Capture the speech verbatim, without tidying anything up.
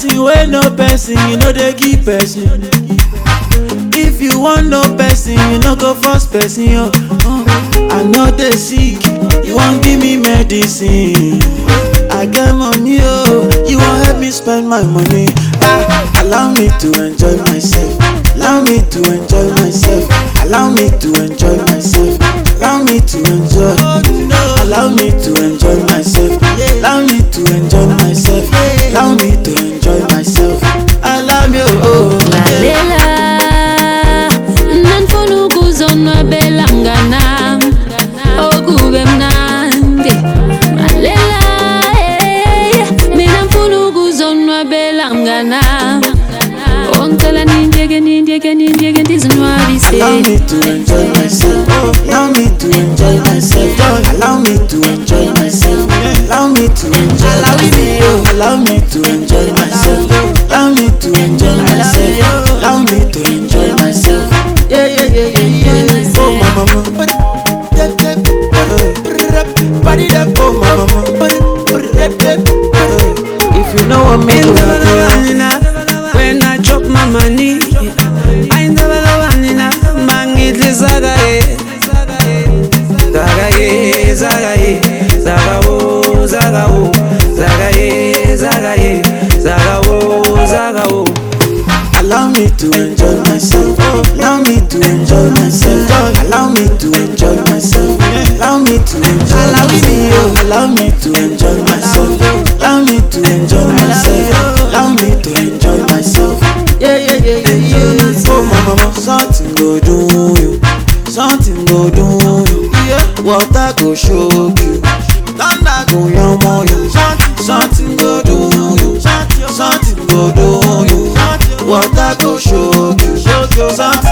person wey no person, you know they give person. If you want no person, you no go force person. Oh, oh. I know they sick, you won't give me medicine. I get money, oh, you won't help me spend my money. Ah, allow me to enjoy myself. Allow me to enjoy myself. Allow me to enjoy myself. Allow me to enjoy. Allow me to enjoy myself. Allow me to enjoy myself. Allow me to enjoy myself. Allow me, oh. Lalela, nanfuna ukuzonwabela mnganam, okube mnandi. Lalela, eh, mina mfuna ukuzonwabela mnganam. Ongicela nindiyeke nindiyeke nindiyeke ndizinwabise. Allow me to enjoy myself. Allow me to enjoy myself. Allow me to enjoy myself. Allow me to enjoy myself. Allow me to enjoy myself. Allow me to enjoy myself. Allow me to enjoy myself. Yeah, yeah, yeah, yeah, yeah. Oh, my mama. Body that, oh, my mama. If you know what me when I drop my money, I never love Anina. Mangit zagaye, zagaye, zagaye, zagao, zagao, zagaye, zagaye, zagao, zagao. Allow me to enjoy myself. Allow me to enjoy myself. Allow me to enjoy myself. Allow me to enjoy myself. Allow me to enjoy myself. Allow me to enjoy myself. Allow me to enjoy myself. Yeah, yeah, yeah, yeah, yeah. Oh, mama, something go do you. Something go do you. Water go shock you. Thunder go yamo you. Something go do you. Something go do you. Water go shock you. Something